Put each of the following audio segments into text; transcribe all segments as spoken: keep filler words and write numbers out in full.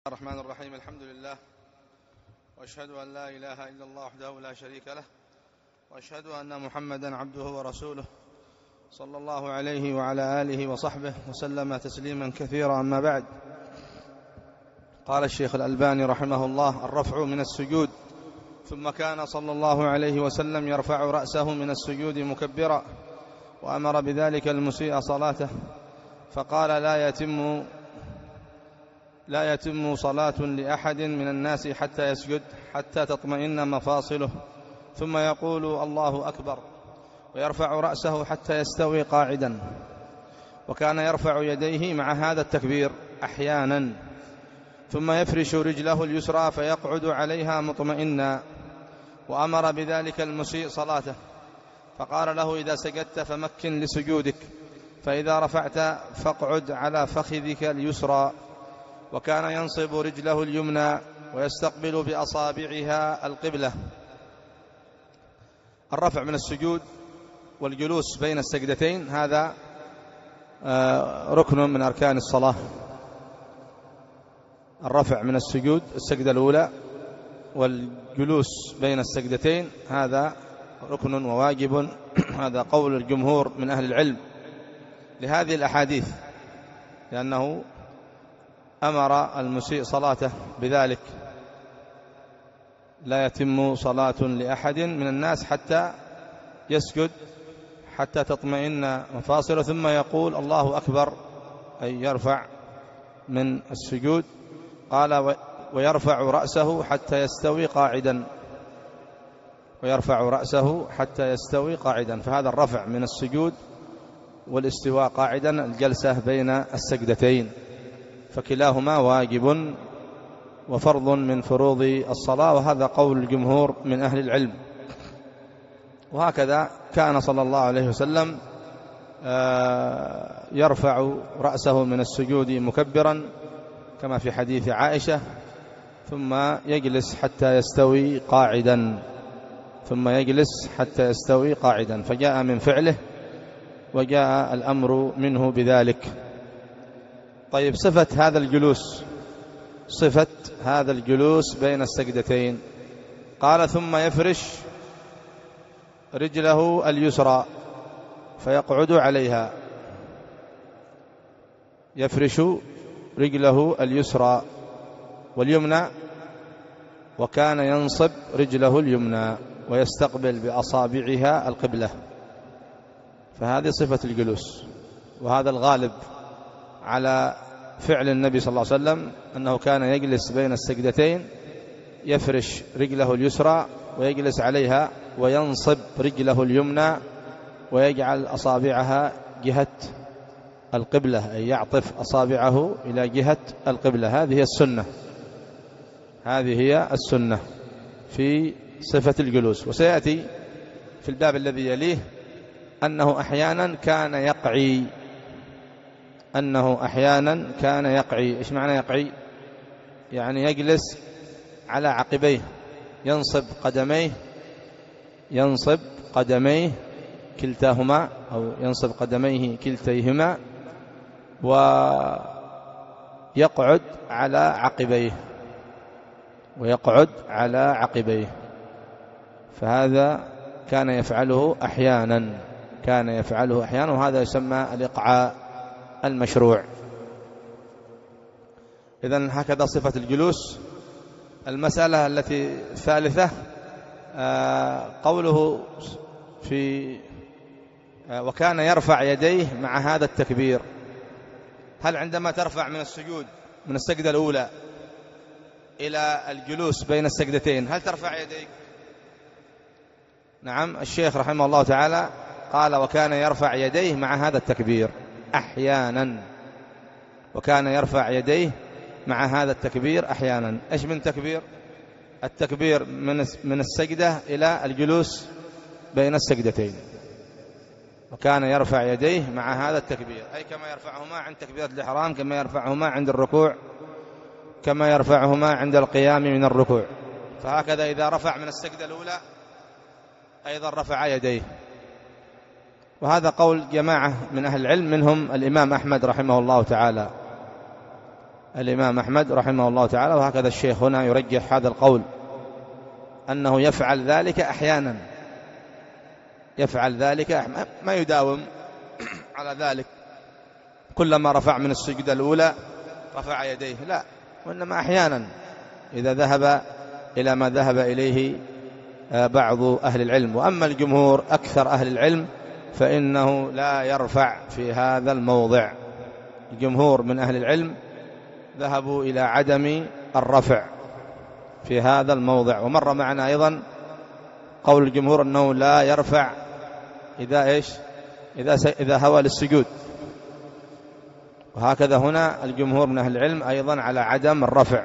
الرحمن الرحيم. الحمد لله، وأشهد أن لا إله إلا الله وحده لا شريك له، وأشهد أن محمدا عبده ورسوله صلى الله عليه وعلى آله وصحبه وسلم تسليما كثيرا. أما بعد، قال الشيخ الألباني رحمه الله: الرفع من السجود. ثم كان صلى الله عليه وسلم يرفع رأسه من السجود مكبرا، وأمر بذلك المسيء صلاته، فقال: لا يتم لا يتم صلاة لأحد من الناس حتى يسجد حتى تطمئن مفاصله، ثم يقول: الله أكبر، ويرفع رأسه حتى يستوي قاعدا. وكان يرفع يديه مع هذا التكبير أحيانا، ثم يفرش رجله اليسرى فيقعد عليها مطمئنا، وأمر بذلك المسيء صلاته، فقال له: إذا سجدت فمكن لسجودك، فإذا رفعت فاقعد على فخذك اليسرى. وكان ينصب رجله اليمنى ويستقبل بأصابعها القبلة. الرفع من السجود والجلوس بين السجدتين هذا ركن من أركان الصلاة. الرفع من السجود السجدة الأولى والجلوس بين السجدتين هذا ركن وواجب. هذا قول الجمهور من أهل العلم لهذه الأحاديث، لأنه أمر المسيء صلاته بذلك: لا يتم صلاة لأحد من الناس حتى يسجد حتى تطمئن مفاصله، ثم يقول: الله أكبر، أي يرفع من السجود. قال: ويرفع رأسه حتى يستوي قاعدا، ويرفع رأسه حتى يستوي قاعدا. فهذا الرفع من السجود والاستواء قاعدا، الجلسة بين السجدتين، فكلاهما واجب وفرض من فروض الصلاة، وهذا قول الجمهور من أهل العلم. وهكذا كان صلى الله عليه وسلم يرفع رأسه من السجود مكبرا كما في حديث عائشة، ثم يجلس حتى يستوي قاعدا ثم يجلس حتى يستوي قاعدا فجاء من فعله وجاء الأمر منه بذلك. طيب، صفة هذا الجلوس صفة هذا الجلوس بين السجدتين، قال: ثم يفرش رجله اليسرى فيقعد عليها. يفرش رجله اليسرى واليمنى، وكان ينصب رجله اليمنى ويستقبل بأصابعها القبلة. فهذه صفة الجلوس، وهذا الغالب على فعل النبي صلى الله عليه وسلم، أنه كان يجلس بين السجدتين، يفرش رجله اليسرى ويجلس عليها، وينصب رجله اليمنى ويجعل أصابعها جهة القبلة، أي يعطف أصابعه إلى جهة القبلة. هذه هي السنة هذه هي السنة في صفة الجلوس. وسيأتي في الباب الذي يليه أنه أحيانا كان يقعي أنه أحيانا كان يقعي. إيش معنى يقعي؟ يعني يجلس على عقبيه، ينصب قدميه ينصب قدميه كلتاهما، أو ينصب قدميه كلتيهما، ويقعد على عقبيه ويقعد على عقبيه فهذا كان يفعله أحيانا كان يفعله أحيانا وهذا يسمى الإقعاء المشروع. إذن هكذا صفة الجلوس. المسألة التي الثالثة قوله في وكان يرفع يديه مع هذا التكبير. هل عندما ترفع من السجود من السجدة الأولى إلى الجلوس بين السجدتين هل ترفع يديك؟ نعم، الشيخ رحمه الله تعالى قال: وكان يرفع يديه مع هذا التكبير أحيانا وكان يرفع يديه مع هذا التكبير أحيانا. إيش من تكبير؟ التكبير من من السجدة إلى الجلوس بين السجدتين. وكان يرفع يديه مع هذا التكبير، أي كما يرفعهما عند تكبيرة الإحرام، كما يرفعهما عند الركوع، كما يرفعهما عند القيام من الركوع. فهكذا إذا رفع من السجدة الأولى أيضا رفع يديه. وهذا قول جماعة من أهل العلم، منهم الإمام أحمد رحمه الله تعالى. الإمام أحمد رحمه الله تعالى. وهكذا الشيخ هنا يرجح هذا القول أنه يفعل ذلك أحيانا، يفعل ذلك ما يداوم على ذلك كلما رفع من السجدة الأولى رفع يديه، لا، وإنما أحيانا إذا ذهب إلى ما ذهب إليه بعض أهل العلم. وأما الجمهور أكثر أهل العلم فإنه لا يرفع في هذا الموضع. الجمهور من أهل العلم ذهبوا إلى عدم الرفع في هذا الموضع. ومر معنا أيضا قول الجمهور أنه لا يرفع إذا إيش إذا إذا هوى للسجود. وهكذا هنا الجمهور من أهل العلم أيضا على عدم الرفع.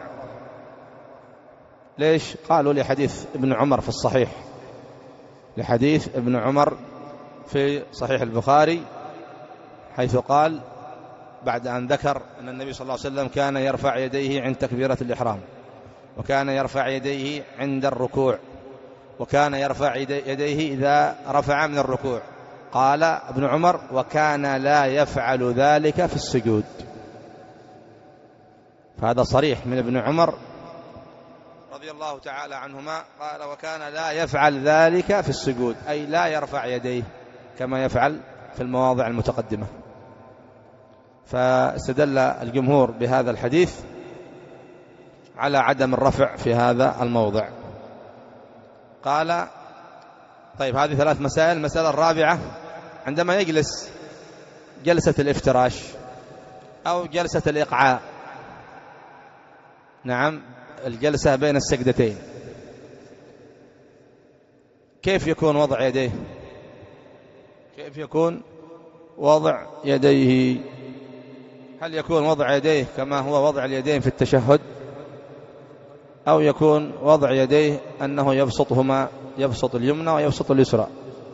ليش؟ قالوا لحديث ابن عمر في الصحيح، لحديث ابن عمر في صحيح البخاري، حيث قال بعد أن ذكر أن النبي صلى الله عليه وسلم كان يرفع يديه عند تكبيرة الإحرام، وكان يرفع يديه عند الركوع، وكان يرفع يديه إذا رفع من الركوع. قال ابن عمر: وكان لا يفعل ذلك في السجود. فهذا صريح من ابن عمر رضي الله تعالى عنهما، قال: وكان لا يفعل ذلك في السجود، أي لا يرفع يديه كما يفعل في المواضع المتقدمة. فاستدل الجمهور بهذا الحديث على عدم الرفع في هذا الموضع. قال: طيب، هذه ثلاث مسائل. المسألة الرابعة: عندما يجلس جلسة الافتراش أو جلسة الإقعاء، نعم، الجلسة بين السجدتين، كيف يكون وضع يديه؟ كيف يكون وضع يديه؟ هل يكون وضع يديه كما هو وضع اليدين في التشهد، أو يكون وضع يديه أنه يبسطهما، يبسط اليمنى ويبسط اليسرى؟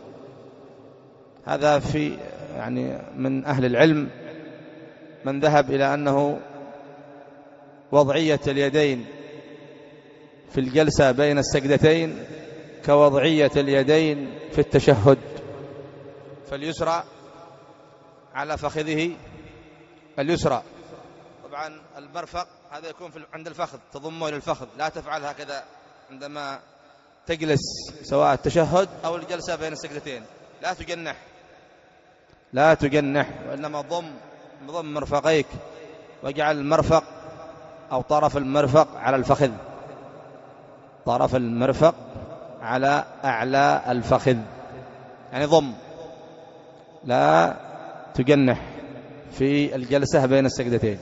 هذا في يعني من أهل العلم من ذهب إلى أنه وضعية اليدين في الجلسة بين السجدتين كوضعية اليدين في التشهد، فاليسرى على فخذه اليسرى. طبعا المرفق هذا يكون في عند الفخذ، تضمه إلى الفخذ، لا تفعل هكذا عندما تجلس سواء التشهد أو الجلسة بين السجدتين، لا تجنح، لا تجنح، وإنما ضم ضم مرفقيك، واجعل المرفق أو طرف المرفق على الفخذ، طرف المرفق على أعلى الفخذ، يعني ضم، لا تجنح في الجلسة بين السجدتين.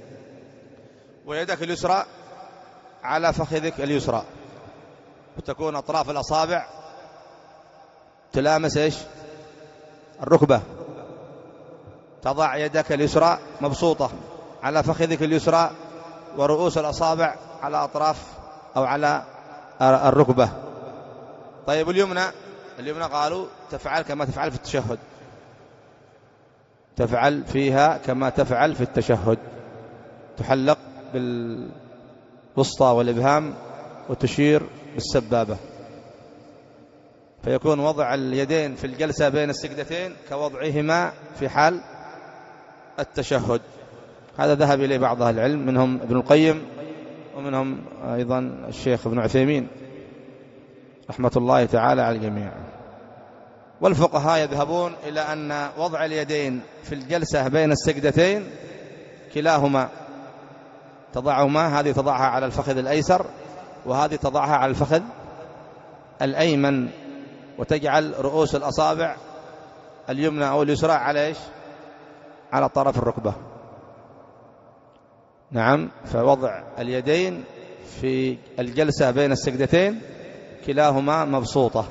ويدك اليسرى على فخذك اليسرى، وتكون أطراف الأصابع تلامس إيش؟ الركبة. تضع يدك اليسرى مبسوطة على فخذك اليسرى، ورؤوس الأصابع على أطراف أو على الركبة. طيب اليمنى، اليمنى قالوا تفعل كما تفعل في التشهد، تفعل فيها كما تفعل في التشهد، تحلق بالوسطى والإبهام وتشير بالسبابة، فيكون وضع اليدين في الجلسة بين السجدتين كوضعهما في حال التشهد. هذا ذهب إليه بعض أهل العلم، منهم ابن القيم ومنهم أيضا الشيخ ابن عثيمين رحمة الله تعالى على الجميع. والفقهاء يذهبون إلى أن وضع اليدين في الجلسة بين السجدتين كلاهما تضعهما، هذه تضعها على الفخذ الأيسر وهذه تضعها على الفخذ الأيمن، وتجعل رؤوس الأصابع اليمنى أو اليسرى على إيش؟ على طرف الركبة. نعم، فوضع اليدين في الجلسة بين السجدتين كلاهما مبسوطة،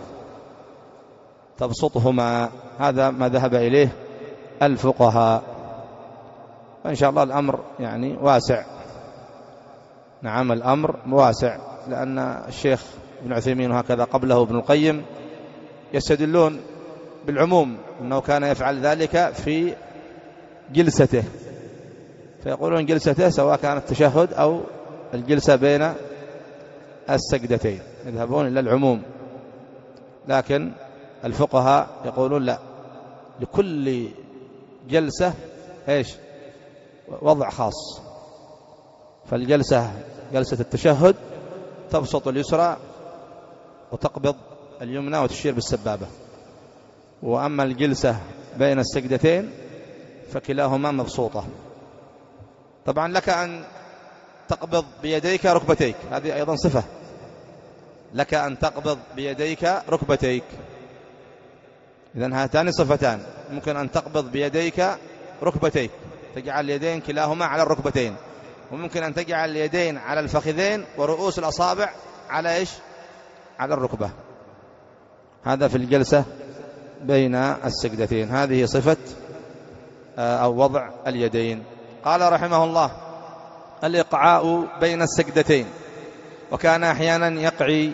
تبسطهما، هذا ما ذهب إليه الفقهاء. وإن شاء الله الأمر يعني واسع. نعم، الأمر واسع، لأن الشيخ ابن عثيمين وهكذا قبله ابن القيم يستدلون بالعموم أنه كان يفعل ذلك في جلسته، فيقولون جلسته سواء كانت تشهد أو الجلسة بين السجدتين، يذهبون إلى العموم. لكن الفقهاء يقولون لا، لكل جلسة إيش؟ وضع خاص، فالجلسة جلسة التشهد تبسط اليسرى وتقبض اليمنى وتشير بالسبابة، وأما الجلسة بين السجدتين فكلاهما مبسوطة. طبعا لك أن تقبض بيديك ركبتيك، هذه أيضا صفة، لك أن تقبض بيديك ركبتيك، إذن هاتان صفتان، ممكن أن تقبض بيديك ركبتيك، تجعل اليدين كلاهما على الركبتين، وممكن أن تجعل اليدين على الفخذين ورؤوس الأصابع على إيش؟ على الركبة. هذا في الجلسة بين السجدتين، هذه صفة أو وضع اليدين. قال رحمه الله: الإقعاء بين السجدتين، وكان أحيانا يقعي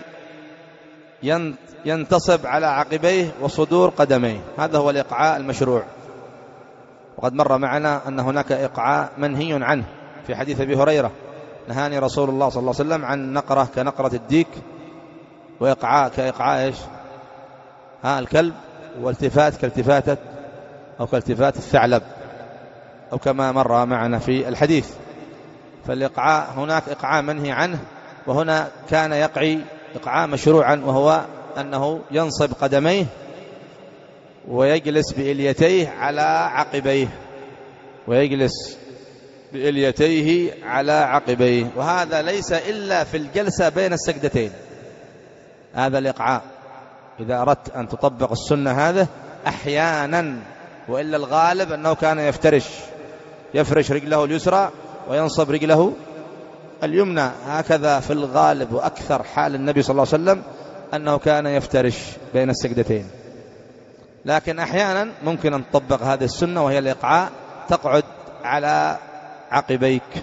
ينتصب على عقبيه وصدور قدميه، هذا هو الإقعاء المشروع. وقد مر معنا أن هناك إقعاء منهي عنه في حديث أبي هريرة: نهاني رسول الله صلى الله عليه وسلم عن نقرة كنقرة الديك، وإقعاء كإقعاء إيش؟ ها الكلب، والتفات كالتفاتة أو كالتفات الثعلب، أو كما مر معنا في الحديث. فالإقعاء هناك إقعاء منهي عنه، وهنا كان يقعي إقعاء مشروعا، وهو أنه ينصب قدميه ويجلس بإليتيه على عقبيه، ويجلس بإليتيه على عقبيه، وهذا ليس إلا في الجلسة بين السجدتين. هذا الإقعاء إذا أردت أن تطبق السنة هذا أحيانا، وإلا الغالب أنه كان يفترش يفرش رجله اليسرى وينصب رجله اليمنى، هكذا في الغالب وأكثر حال النبي صلى الله عليه وسلم أنه كان يفترش بين السجدتين. لكن أحيانا ممكن أن تطبق هذه السنة، وهي الإقعاء، تقعد على عقبيك.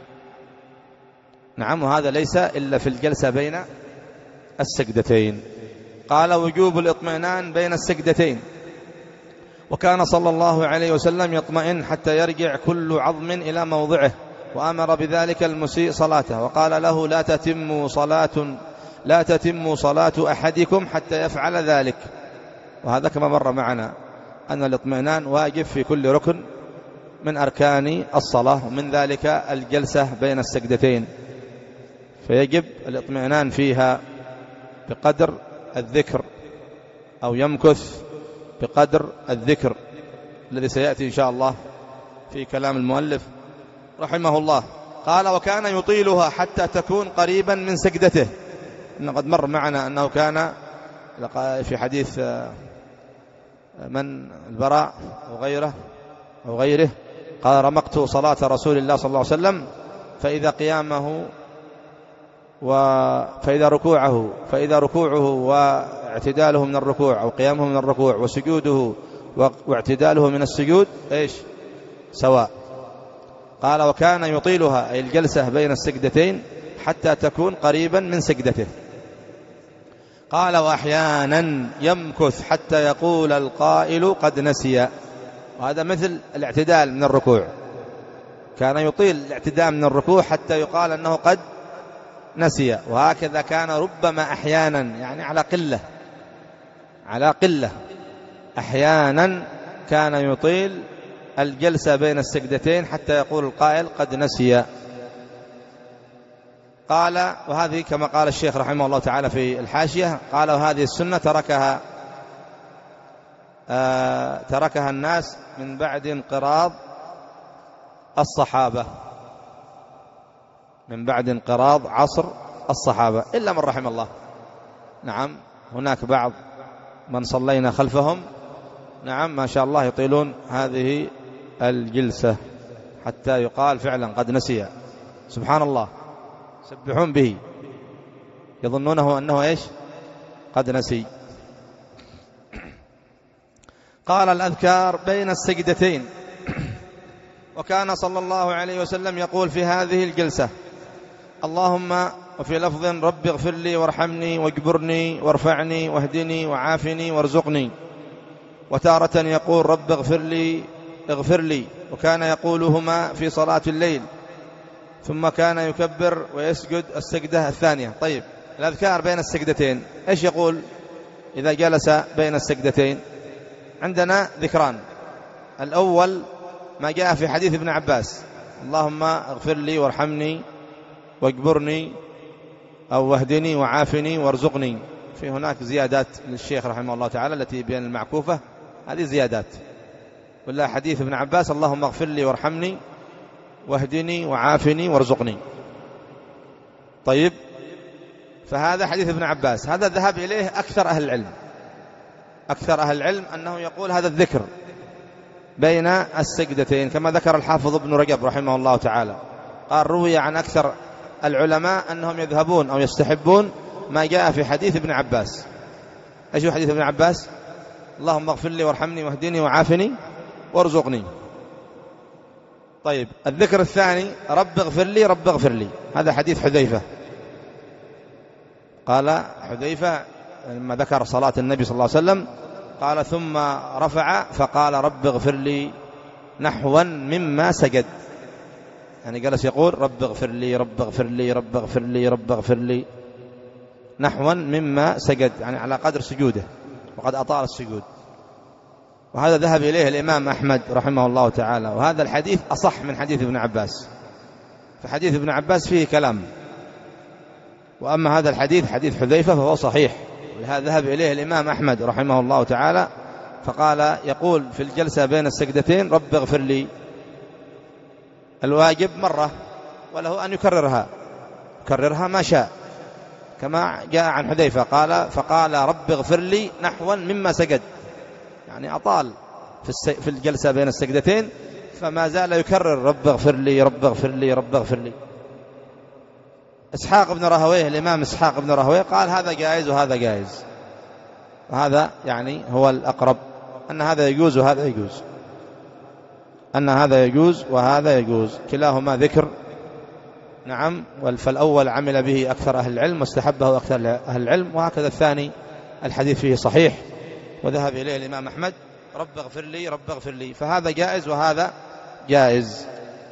نعم، وهذا ليس إلا في الجلسة بين السجدتين. قال: وجوب الاطمئنان بين السجدتين، وكان صلى الله عليه وسلم يطمئن حتى يرجع كل عظم إلى موضعه، وأمر بذلك المسيء صلاته، وقال له: لا تتم صلاة لا تتم صلاة أحدكم حتى يفعل ذلك. وهذا كما مر معنا أن الاطمئنان واجب في كل ركن من أركان الصلاة، ومن ذلك الجلسة بين السجدتين، فيجب الاطمئنان فيها بقدر الذكر، أو يمكث بقدر الذكر الذي سيأتي إن شاء الله في كلام المؤلف رحمه الله. قال: وكان يطيلها حتى تكون قريبا من سجدته. قد مر معنا أنه كان في حديث من البراء وغيره أو غيره قال: رمقت صلاة رسول الله صلى الله عليه وسلم فإذا قيامه وفإذا ركوعه فإذا ركوعه واعتداله من الركوع، أو قيامه من الركوع، وسجوده واعتداله من السجود إيش؟ سواء. قال: وكان يطيلها، أي الجلسة بين السجدتين، حتى تكون قريبا من سجدته. قال: وأحيانا يمكث حتى يقول القائل قد نسي. وهذا مثل الاعتدال من الركوع، كان يطيل الاعتدال من الركوع حتى يقال أنه قد نسي. وهكذا كان ربما أحيانا، يعني على قلة على قلة أحيانا كان يطيل الجلسة بين السجدتين حتى يقول القائل قد نسي. قال: وهذه كما قال الشيخ رحمه الله تعالى في الحاشية، قال: وهذه السنة تركها آه تركها الناس من بعد انقراض الصحابة، من بعد انقراض عصر الصحابة، إلا من رحم الله. نعم، هناك بعض من صلينا خلفهم، نعم ما شاء الله، يطيلون هذه الجلسة حتى يقال فعلا قد نسي. سبحان الله، يسبحون به، يظنونه أنه إيش؟ قد نسي. قال: الأذكار بين السجدتين. وكان صلى الله عليه وسلم يقول في هذه الجلسة: اللهم، وفي لفظ: رب اغفر لي وارحمني واجبرني وارفعني واهدني وعافني وارزقني. وتارة يقول: رب اغفر لي اغفر لي. وكان يقولهما في صلاة الليل، ثم كان يكبر ويسجد السجدة الثانية. طيب، الأذكار بين السجدتين إيش يقول إذا جلس بين السجدتين؟ عندنا ذكران. الأول ما جاء في حديث ابن عباس: اللهم اغفر لي وارحمني واجبرني أو واهدني وعافني وارزقني. في هناك زيادات للشيخ رحمه الله تعالى التي بين المعكوفة، هذه زيادات. ولا حديث ابن عباس اللهم اغفر لي وارحمني واهدني وعافني وارزقني. طيب، فهذا حديث ابن عباس، هذا ذهب إليه أكثر أهل العلم. أكثر أهل العلم أنه يقول هذا الذكر بين السجدتين، كما ذكر الحافظ ابن رجب رحمه الله تعالى، قال روي عن أكثر العلماء أنهم يذهبون أو يستحبون ما جاء في حديث ابن عباس. أيش هو حديث ابن عباس؟ اللهم اغفر لي وارحمني واهدني وعافني وارزقني. طيب، الذكر الثاني رب اغفر لي رب اغفر لي، هذا حديث حذيفة. قال حذيفة لما ذكر صلاة النبي صلى الله عليه وسلم قال ثم رفع فقال رب اغفر لي نحوا مما سجد، يعني جلس يقول رب اغفر لي رب اغفر لي رب اغفر لي رب اغفر لي نحوا مما سجد، يعني على قدر سجوده، وقد أطال السجود. وهذا ذهب إليه الإمام أحمد رحمه الله تعالى، وهذا الحديث أصح من حديث ابن عباس، فحديث ابن عباس فيه كلام، وأما هذا الحديث حديث حذيفة فهو صحيح، ولهذا ذهب إليه الإمام أحمد رحمه الله تعالى، فقال يقول في الجلسة بين السجدتين رب اغفر لي الواجب مرة، وله أن يكررها يكررها ما شاء، كما جاء عن حذيفة قال فقال رب اغفر لي نحوا مما سجد، يعني أطال في الجلسة بين السجدتين، فما زال يكرر رب اغفر لي رب اغفر لي رب اغفر لي. إسحاق بن راهويه، الإمام إسحاق بن راهويه قال هذا جائز وهذا جائز، وهذا يعني هو الأقرب، أن هذا يجوز وهذا يجوز، أن هذا يجوز وهذا يجوز، كلاهما ذكر. نعم، فالأول عمل به أكثر أهل العلم واستحبه أكثر أهل العلم، وهكذا الثاني الحديث فيه صحيح وذهب إليه الإمام أحمد رب اغفر لي رب اغفر لي، فهذا جائز وهذا جائز.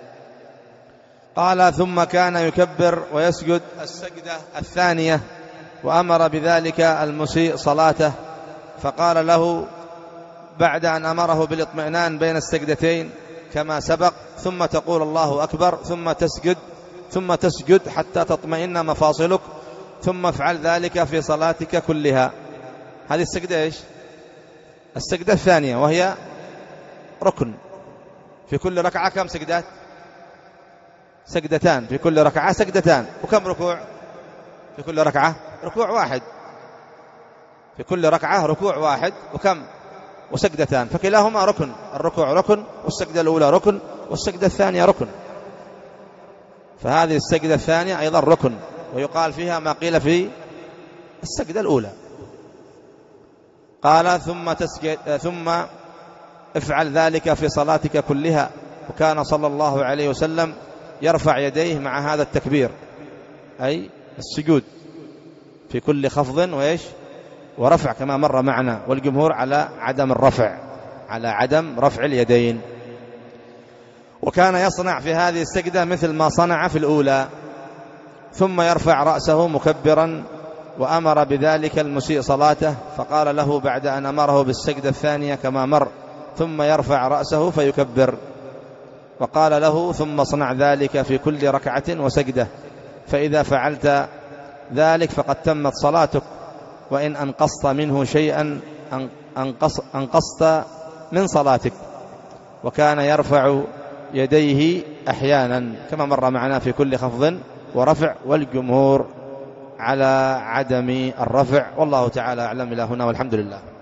قال ثم كان يكبر ويسجد السجدة الثانية، وأمر بذلك المسيء صلاته، فقال له بعد أن أمره بالاطمئنان بين السجدتين كما سبق ثم تقول الله أكبر ثم تسجد ثم تسجد حتى تطمئن مفاصلك، ثم افعل ذلك في صلاتك كلها. هذه السجدة إيش؟ السجدة الثانية، وهي ركن. في كل ركعة كم سجدات؟ سجدتان، في كل ركعة سجدتان. وكم ركوع في كل ركعة؟ ركوع واحد، في كل ركعة ركوع واحد، وكم؟ وسجدتان، فكلاهما ركن، الركوع ركن، والسجدة الأولى ركن، والسجدة الثانية ركن، فهذه السجدة الثانية أيضا ركن، ويقال فيها ما قيل في السجدة الأولى. قال ثم تسجد ثم افعل ذلك في صلاتك كلها، وكان صلى الله عليه وسلم يرفع يديه مع هذا التكبير، أي السجود، في كل خفض وإيش ورفع كما مر معنا، والجمهور على عدم الرفع، على عدم رفع اليدين. وكان يصنع في هذه السجدة مثل ما صنع في الأولى، ثم يرفع رأسه مكبرا، وأمر بذلك المسيء صلاته، فقال له بعد أن أمره بالسجدة الثانية كما مر ثم يرفع رأسه فيكبر، وقال له ثم اصنع ذلك في كل ركعة وسجدة، فإذا فعلت ذلك فقد تمت صلاتك، وإن أنقصت منه شيئا أنقص أنقصت من صلاتك. وكان يرفع يديه أحيانا كما مر معنا في كل خفض ورفع، والجمهور على عدم الرفع، والله تعالى أعلم. إلى هنا والحمد لله.